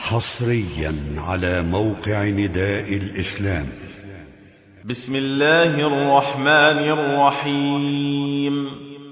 حصريا على موقع نداء الإسلام. بسم الله الرحمن الرحيم.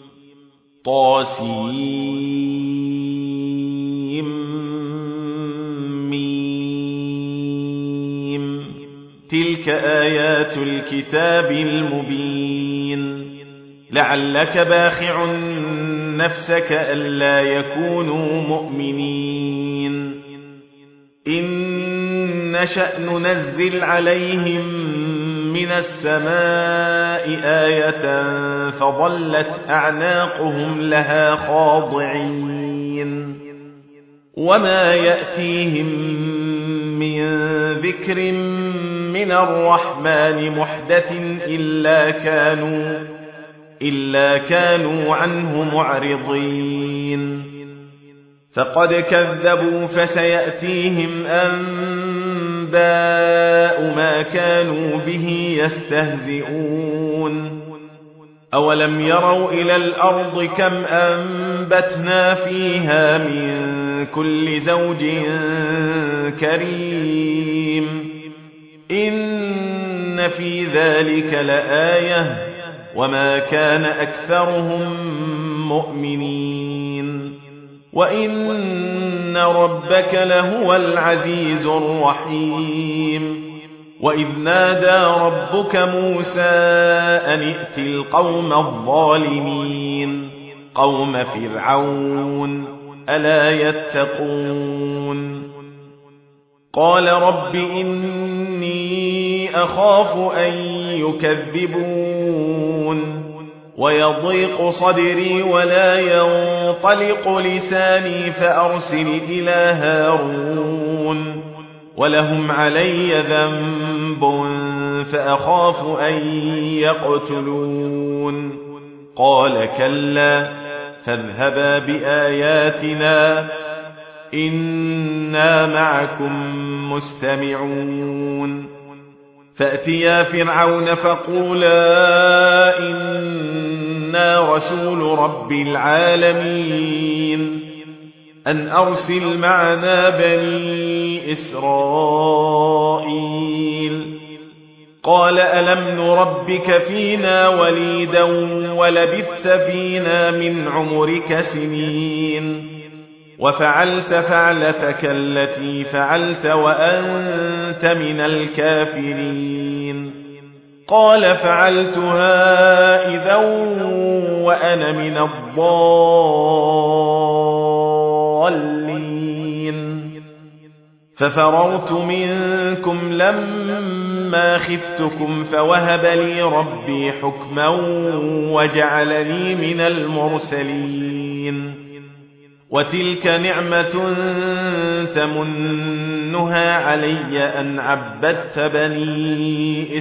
طاسيم. تلك آيات الكتاب المبين. لعلك باخع نفسك ألا يكونوا مؤمنين. إن نشأ ننزل عليهم من السماء آية فظلت أعناقهم لها خاضعين. وما يأتيهم من ذكر من الرحمن محدث إلا كانوا عنه معرضين. فقد كذبوا فسيأتيهم أنباء ما كانوا به يستهزئون. أولم يروا إلى الأرض كم أنبتنا فيها من كل زوج كريم. إن في ذلك لآية وما كان أكثرهم مؤمنين. وإن ربك لهو العزيز الرحيم. وإذ نادى ربك موسى أن ائت القوم الظالمين قوم فرعون ألا يتقون. قال رب إني أخاف أن يكذبون ويضيق صدري ولا ينطلق لساني فأرسل إلى هارون ولهم علي ذنب فأخاف أن يقتلون. قال كلا فاذهبا بآياتنا إنا معكم مستمعون. فأتيا فرعون فقولا إنا رسول رب العالمين أن أرسل معنا بني إسرائيل. قال ألم نربك فينا وليدا ولبثت فينا من عمرك سنين وفعلت فعلتك التي فعلت وأنت من الكافرين. قال فعلتها إذا وأنا من الضالين. ففررت منكم لما خفتكم فوهب لي ربي حكما وجعلني من المرسلين. وتلك نعمة تمنها علي أن عبدت بني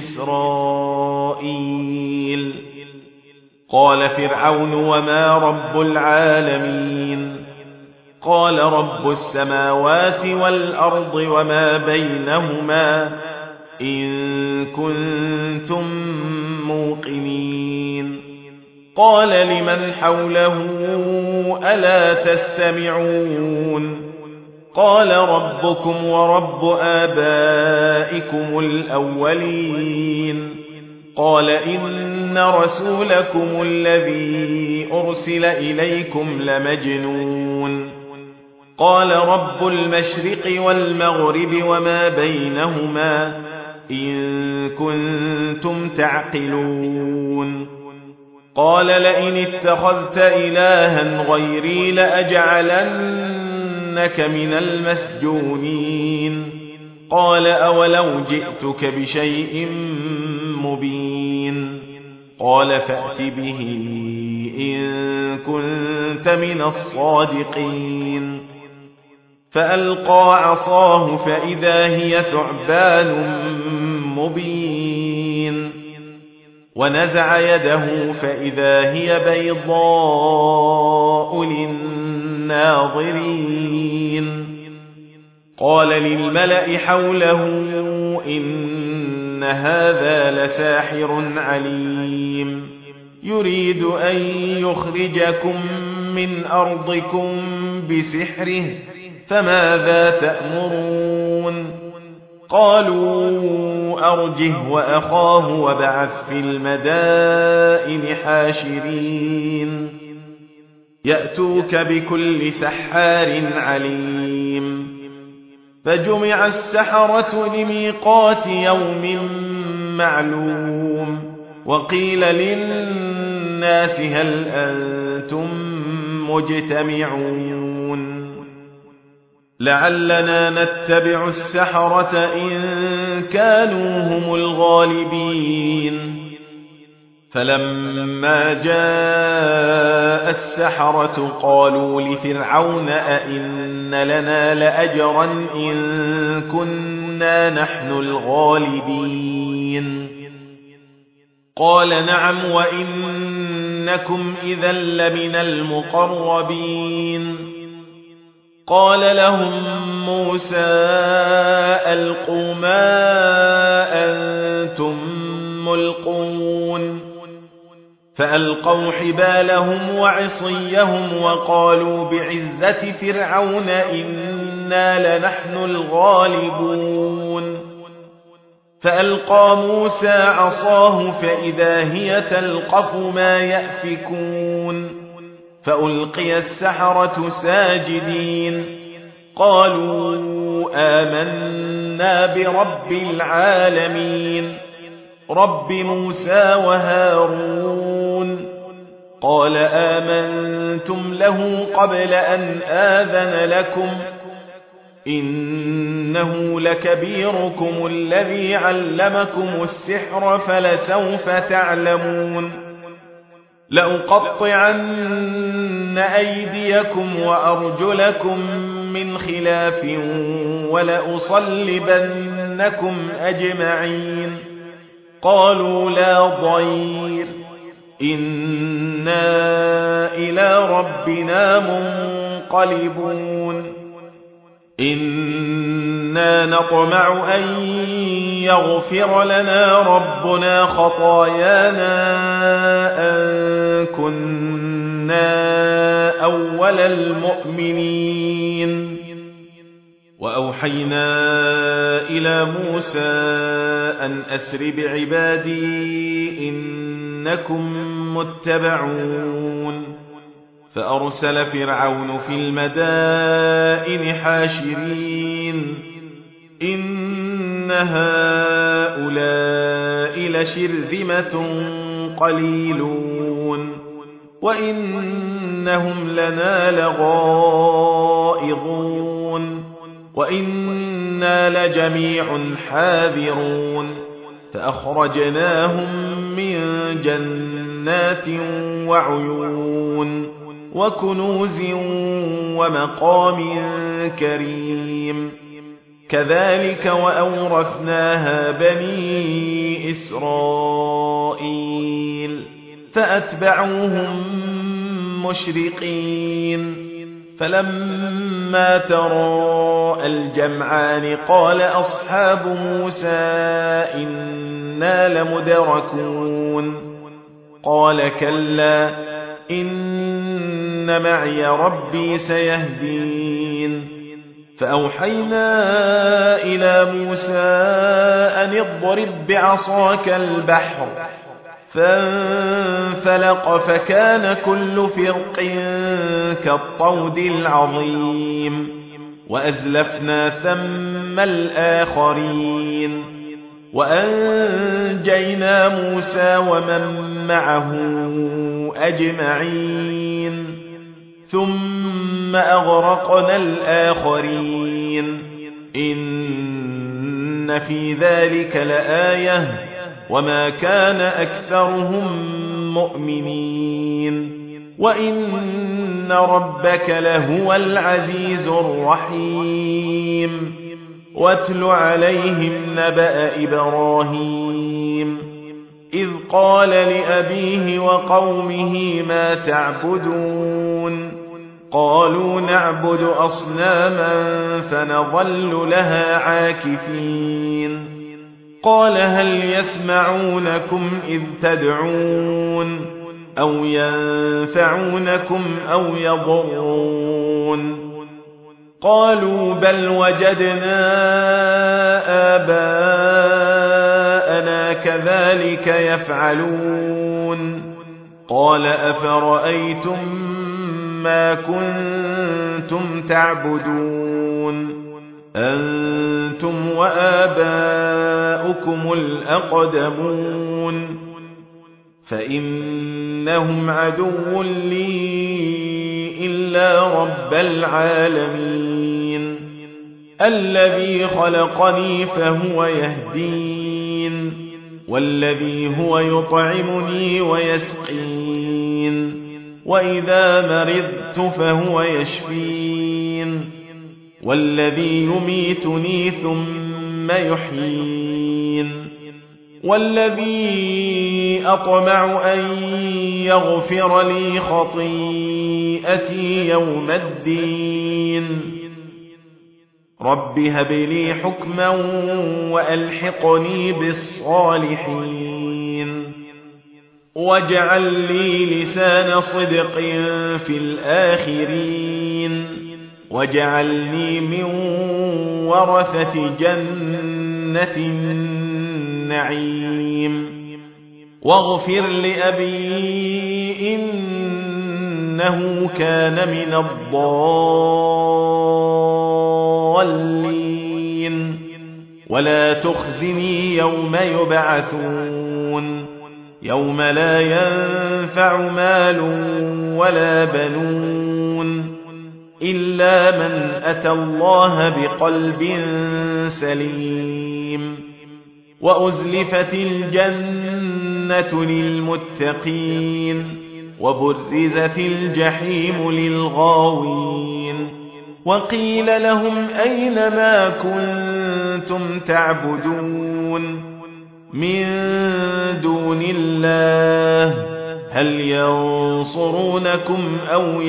إسرائيل. قال فرعون وما رب العالمين. قال رب السماوات والأرض وما بينهما إن كنتم موقنين. قال لمن حوله ألا تستمعون. قال ربكم ورب آبائكم الأولين. قال إن رسولكم الذي أرسل إليكم لمجنون. قال رب المشرق والمغرب وما بينهما إن كنتم تعقلون. قال لئن اتخذت إلها غيري لأجعلنك من المسجونين. قال أولو جئتك بشيء مبين. قال فأت به إن كنت من الصادقين. فألقى عصاه فإذا هي ثعبان مبين. ونزع يده فإذا هي بيضاء للناظرين. قال للملأ حوله إن هذا لساحر عليم يريد أن يخرجكم من أرضكم بسحره فماذا تأمرون قالوا أرجه وأخاه وابعث في المدائن حاشرين يأتوك بكل سحار عليم فجمع السحرة لميقات يوم معلوم وقيل للناس هل أنتم مجتمعون لعلنا نتبع السحرة إن كانوا هم الغالبين فلما جاء السحرة قالوا لفرعون أئن لنا لأجرا إن كنا نحن الغالبين قال نعم وإنكم إذا لمن المقربين قال لهم موسى ألقوا ما أنتم ملقون فألقوا حبالهم وعصيهم وقالوا بعزة فرعون إنا لنحن الغالبون فألقى موسى عصاه فإذا هي تلقف ما يأفكون فألقي السحرة ساجدين قالوا آمنا برب العالمين رب موسى وهارون قال آمنتم له قبل أن آذن لكم إنه لكبيركم الذي علمكم السحر فلسوف تعلمون لأقطعن أيديكم وأرجلكم من خلاف ولأصلبنكم أجمعين قالوا لا ضير إنا إلى ربنا منقلبون إنا نطمع أن يغفر لنا ربنا خطايانا أن كنا أول المؤمنين وأوحينا إلى موسى أن أسر بعبادي إنكم متبعون فأرسل فرعون في المدائن حاشرين إن هؤلاء لشرذمة قليلون وإنهم لنا لغائظون وإنا لجميع حاذرون فأخرجناهم من جنات وعيون وكنوز ومقام كريم كذلك وأورثناها بني إسرائيل فأتبعوهم مشرقين فلما تراءى الجمعان قال أصحاب موسى إنا لمدركون قال كلا إن معي ربي سيهدين فأوحينا إلى موسى أن اضرب بعصاك البحر فانفلق فكان كل فرق كالطود العظيم وأزلفنا ثم الآخرين وأنجينا موسى ومن معه أجمعين ثم أغرقنا الآخرين إن في ذلك لآية وما كان أكثرهم مؤمنين وإن ربك لهو العزيز الرحيم واتل عليهم نبأ إبراهيم إذ قال لأبيه وقومه ما تعبدون قالوا نعبد أصناما فنظل لها عاكفين قال هل يسمعونكم إذ تدعون أو ينفعونكم أو يضرون قالوا بل وجدنا آباءنا كذلك يفعلون قال أفرأيتم ما كنتم تعبدون أنتم وآباؤكم الأقدمون فإنهم عدو لي إلا رب العالمين الذي خلقني فهو يهدين والذي هو يطعمني ويسقين وإذا مرضت فهو يشفين والذي يميتني ثم يحيين والذي أطمع أن يغفر لي خطيئتي يوم الدين رب هب لي حكما وألحقني بالصالحين واجعل لي لسان صدق في الآخرين واجعلني من ورثة جنة النعيم واغفر لأبي إنه كان من الضالين ولا تخزني يوم يبعثون يوم لا ينفع مال ولا بنون إلا من أتى الله بقلب سليم وأزلفت الجنة للمتقين وبرزت الجحيم للغاوين وقيل لهم أين ما كنتم تعبدون من دون الله هل ينصرونكم أو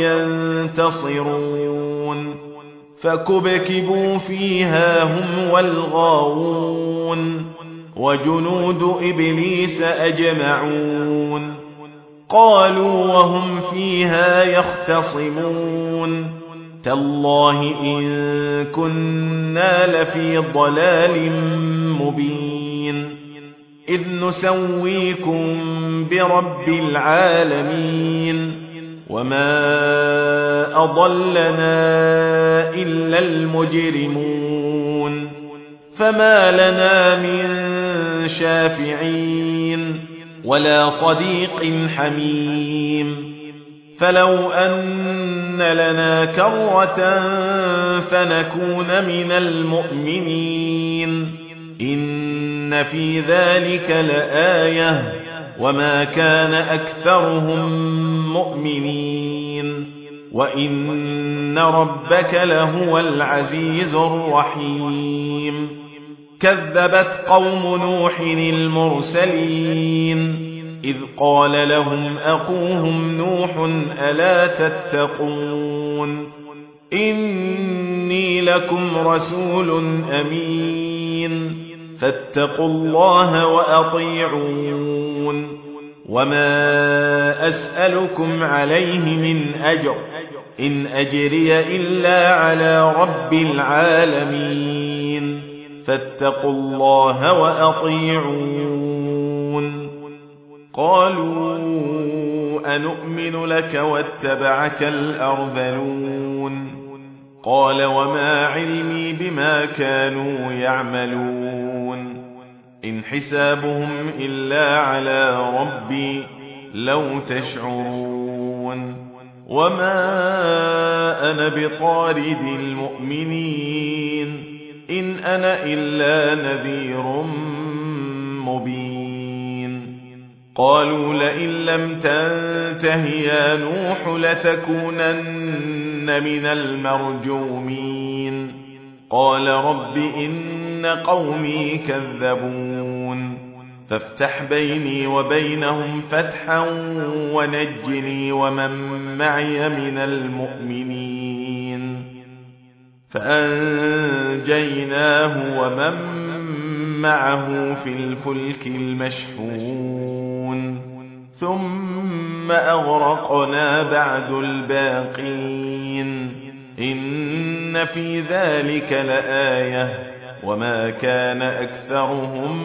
ينتصرون فكبكبوا فيها هم والغاوون وجنود إبليس أجمعون قالوا وهم فيها يختصمون تالله إن كنا لفي ضلال مبين إذ نسويكم برب العالمين وما أضلنا إلا المجرمون فما لنا من شافعين ولا صديق حميم فلو أن لنا كرة فنكون من المؤمنين إن في ذلك لآية وما كان أكثرهم مؤمنين وإن ربك لهو العزيز الرحيم كذبت قوم نوح المرسلين إذ قال لهم أخوهم نوح ألا تتقون إني لكم رسول أمين فاتقوا الله وأطيعون وما أسألكم عليه من أجر إن أجري إلا على رب العالمين فاتقوا الله وأطيعون قالوا أنؤمن لك واتبعك الأرذلون قال وما علمي بما كانوا يعملون إن حسابهم إلا على ربي لو تشعرون وما أنا بطارد المؤمنين إن أنا إلا نذير مبين قالوا لئن لم تنته يا نوح لتكونن من المرجومين قال رب إن قومي كذبون فافتح بيني وبينهم فتحا ونجني ومن معي من المؤمنين فأنجيناه ومن معه في الفلك المشحون ثم أغرقنا بعد الباقين إن إن في ذلك لآية وما كان أكثرهم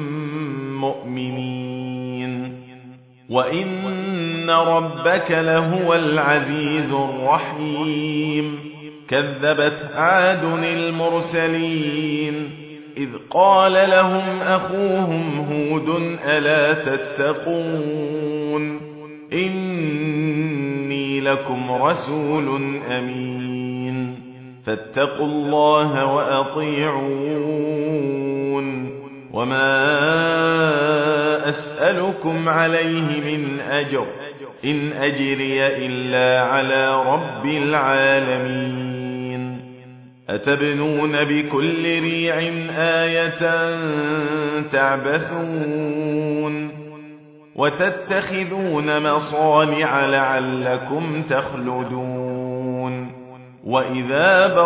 مؤمنين وإن ربك لهو العزيز الرحيم كذبت عاد المرسلين إذ قال لهم أخوهم هود ألا تتقون إني لكم رسول أمين فاتقوا الله وأطيعون وما أسألكم عليه من أجر إن أجري إلا على رب العالمين أتبنون بكل ريع آية تعبثون وتتخذون مصانع لعلكم تخلدون وإذا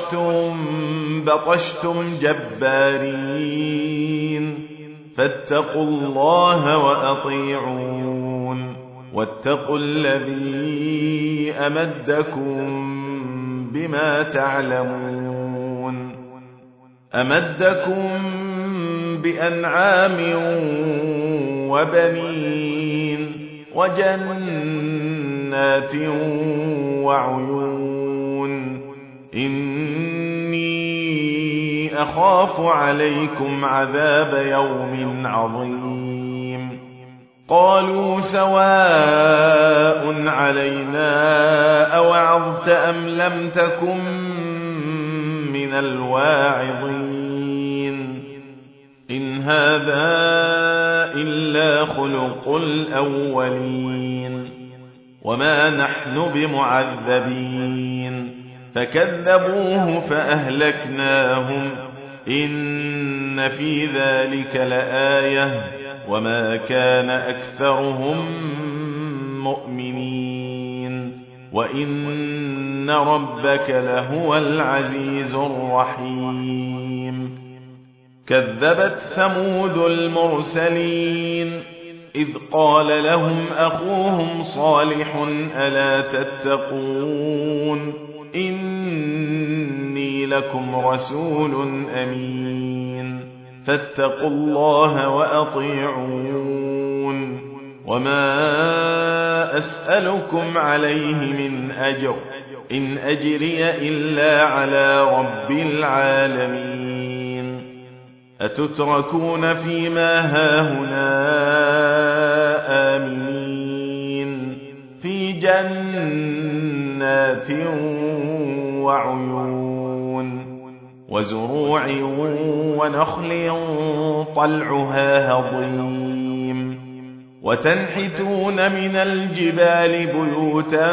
بطشتم جبارين فاتقوا الله وأطيعون واتقوا الذي أمدكم بما تعلمون أمدكم بأنعام وبنين وجنات وعيون إني أخاف عليكم عذاب يوم عظيم قالوا سواء علينا أوعظت أم لم تكن من الواعظين إن هذا إلا خلق الأولين وما نحن بمعذبين فكذبوه فأهلكناهم إن في ذلك لآية وما كان أكثرهم مؤمنين وإن ربك لهو العزيز الرحيم كذبت ثمود المرسلين إذ قال لهم أخوهم صالح ألا تتقون إني لكم رسول أمين فاتقوا الله وأطيعون وما أسألكم عليه من أجر إن أجري إلا على رب العالمين أتتركون فيما هاهنا آمنين في جنات وعيون وزروع ونخل طلعها هضيم وتنحتون من الجبال بيوتا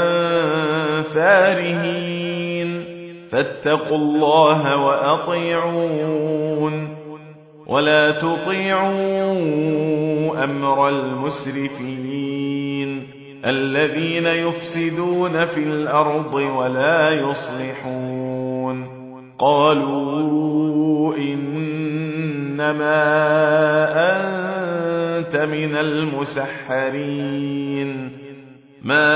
فارهين فاتقوا الله وأطيعون ولا تطيعوا أمر المسرفين الذين يفسدون في الأرض ولا يصلحون قالوا إنما أنت من المسحرين ما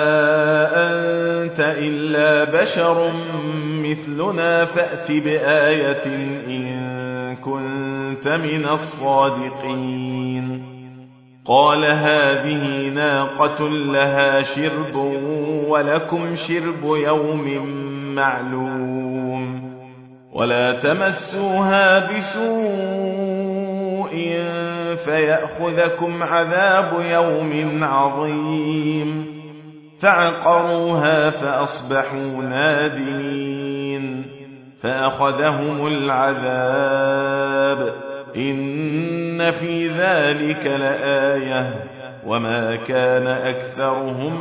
أنت إلا بشر مثلنا فأت بآية إن كنت من الصادقين قال هذه ناقة لها شرب ولكم شرب يوم معلوم ولا تمسوها بسوء فيأخذكم عذاب يوم عظيم فعقروها فأصبحوا نادمين فأخذهم العذاب إن في ذلك لآية وما كان أكثرهم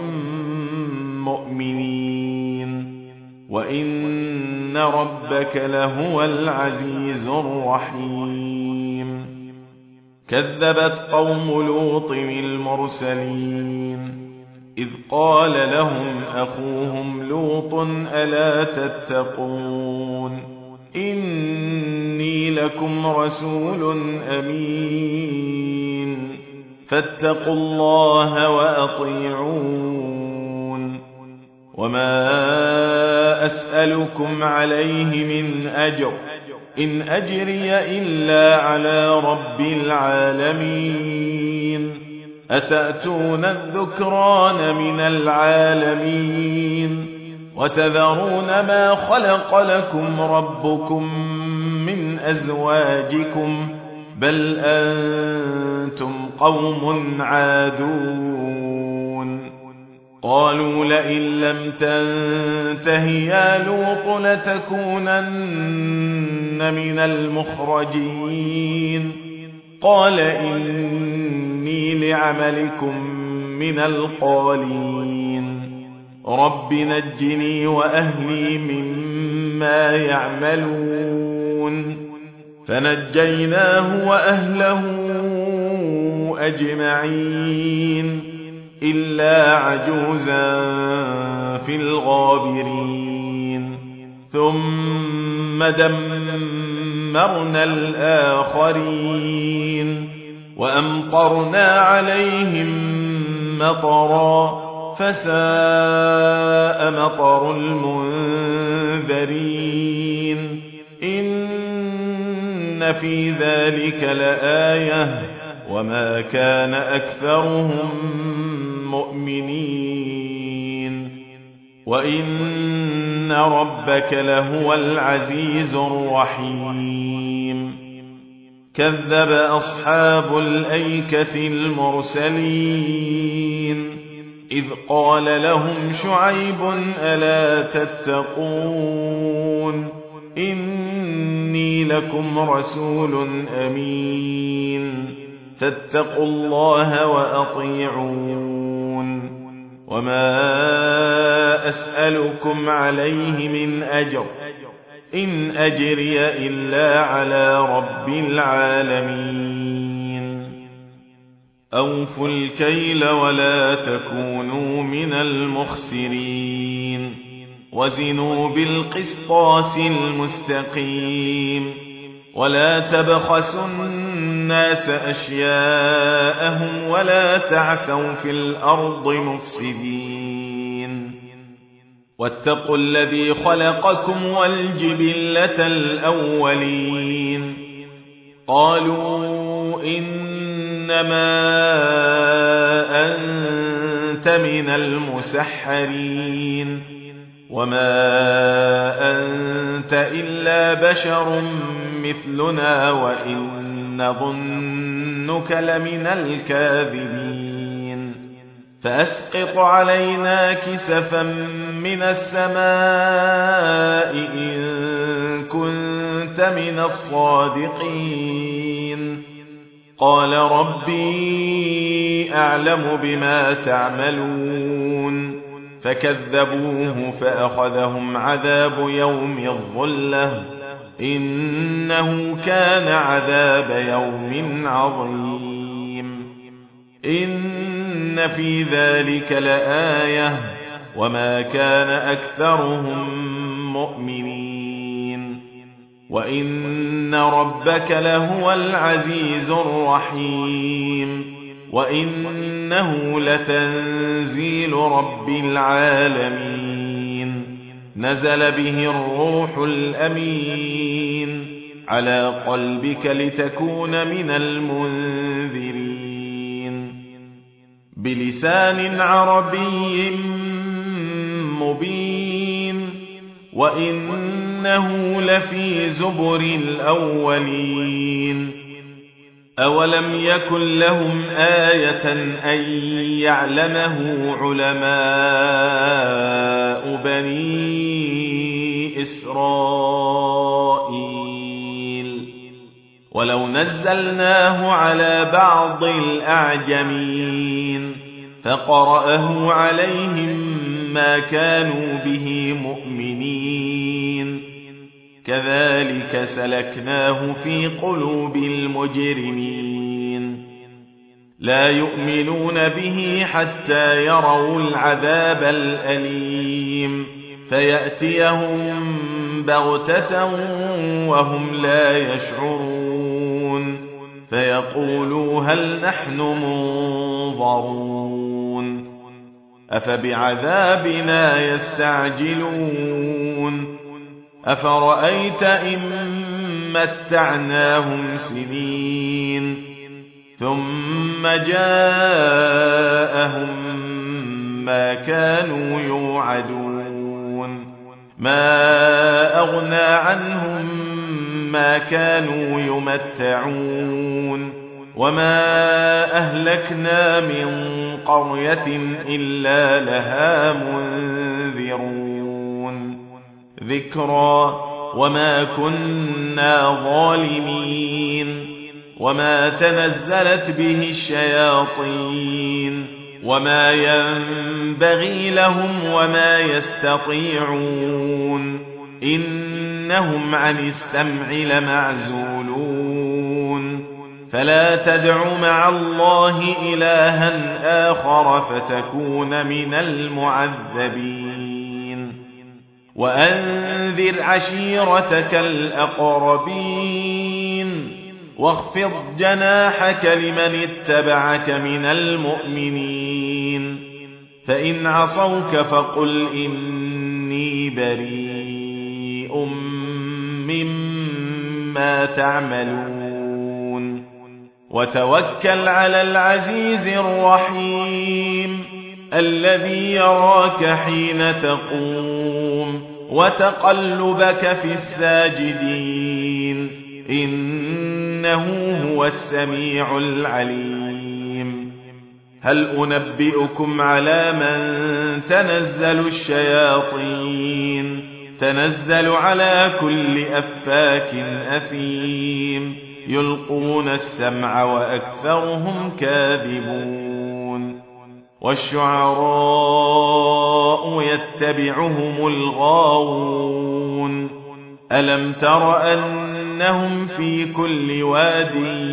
مؤمنين وإن ربك لهو العزيز الرحيم كذبت قوم لوط المرسلين إذ قال لهم أخوهم لوط ألا تتقون إني لكم رسول أمين فاتقوا الله وأطيعون وما أسألكم عليه من أجر إن أجري إلا على رب العالمين أتأتون الذكران من العالمين وتذرون ما خلق لكم ربكم من أزواجكم بل أنتم قوم عادون قالوا لئن لم تنته يا لوط لتكونن من المخرجين قال إني لعملكم من القالين رب نجني وأهلي مما يعملون فنجيناه وأهله أجمعين إلا عجوزا في الغابرين ثم دمرنا الآخرين وأمطرنا عليهم مطرا فساء مطر المنذرين إن في ذلك لآية وما كان أكثرهم مؤمنين وإن ربك لهو العزيز الرحيم كذب أصحاب الأيكة المرسلين إذ قال لهم شعيب ألا تتقون إني لكم رسول أمين فاتقوا الله وأطيعون وما أسألكم عليه من أجر إن أجري إلا على رب العالمين أوفوا الكيل ولا تكونوا من المخسرين وزنوا بالقسطاس المستقيم ولا تبخسوا الناس أشياءهم ولا تعثوا في الأرض مفسدين واتقوا الذي خلقكم والجبلة الأولين قالوا إنما أنت من المسحرين وما أنت إلا بشر مثلنا وإن نظنك لمن الكاذبين فأسقط علينا كسفا من السماء إن كنت من الصادقين قال ربي أعلم بما تعملون فكذبوه فأخذهم عذاب يوم الظلة إنه كان عذاب يوم عظيم إن في ذلك لآية وما كان أكثرهم مؤمنين وإن ربك لهو العزيز الرحيم وإنه لتنزيل رب العالمين نزل به الروح الأمين على قلبك لتكون من المنذرين بلسان عربي مبين وإنه لفي زبر الأولين أولم يكن لهم آية أن يعلمه علماء بني إسرائيل ولو نزلناه على بعض الأعجمين فقرأه عليهم ما كانوا به مؤمنين كذلك سلكناه في قلوب المجرمين لا يؤمنون به حتى يروا العذاب الأليم فيأتيهم بغتة وهم لا يشعرون فيقولوا هل نحن منظرون أفبعذابنا يستعجلون أفرأيت إن متعناهم سنين ثم جاءهم ما كانوا يوعدون ما أغنى عنهم ما كانوا يمتعون وما أهلكنا من قرية إلا لها منذرون ذكرى وما كنا ظالمين وما تنزلت به الشياطين وما ينبغي لهم وما يستطيعون إنهم عن السمع لمعزولون فلا تدع مع الله إلها آخر فتكون من المعذبين وأنذر عشيرتك الأقربين واخفض جناحك لمن اتبعك من المؤمنين فإن عصوك فقل إني بريء مما تعملون وتوكل على العزيز الرحيم الذي يراك حين تقوم وتقلبك في الساجدين إنه هو السميع العليم هل أنبئكم على من تنزل الشياطين تنزل على كل أفاك أثيم يلقون السمع وأكثرهم كاذبون والشعراء يتبعهم الغاوون ألم تر أنهم في كل واد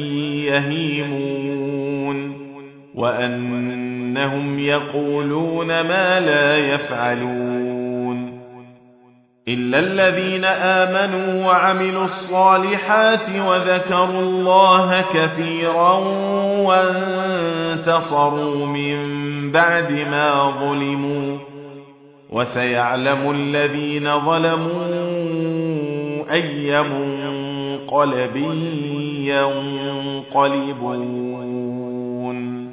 يهيمون وأنهم يقولون ما لا يفعلون إلا الذين آمنوا وعملوا الصالحات وذكروا الله كثيرا وانتصروا من بعد ما ظلموا وسيعلم الذين ظلموا أي منقلب ينقلبون.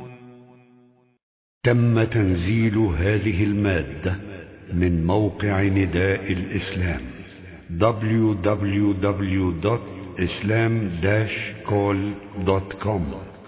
تم تنزيل هذه المادة من موقع نداء الإسلام www.islam-call.com